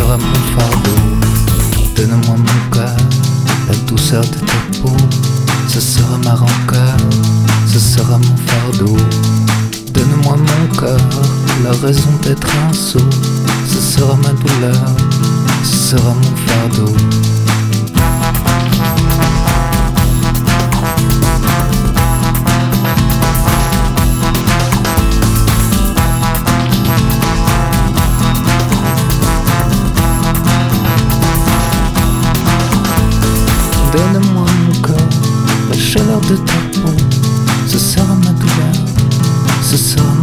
sera mon fardeau. Donne-moi mon cœur, la douceur de ta peau. Ce sera ma rancœur, ce sera mon fardeau. Donne-moi mon cœur, la raison d'être un sot. Ce sera ma douleur, ce sera mon fardeau. Donne-moi mon cœur, la chaleur de ta peau. Ce sera ma douleur, ce sera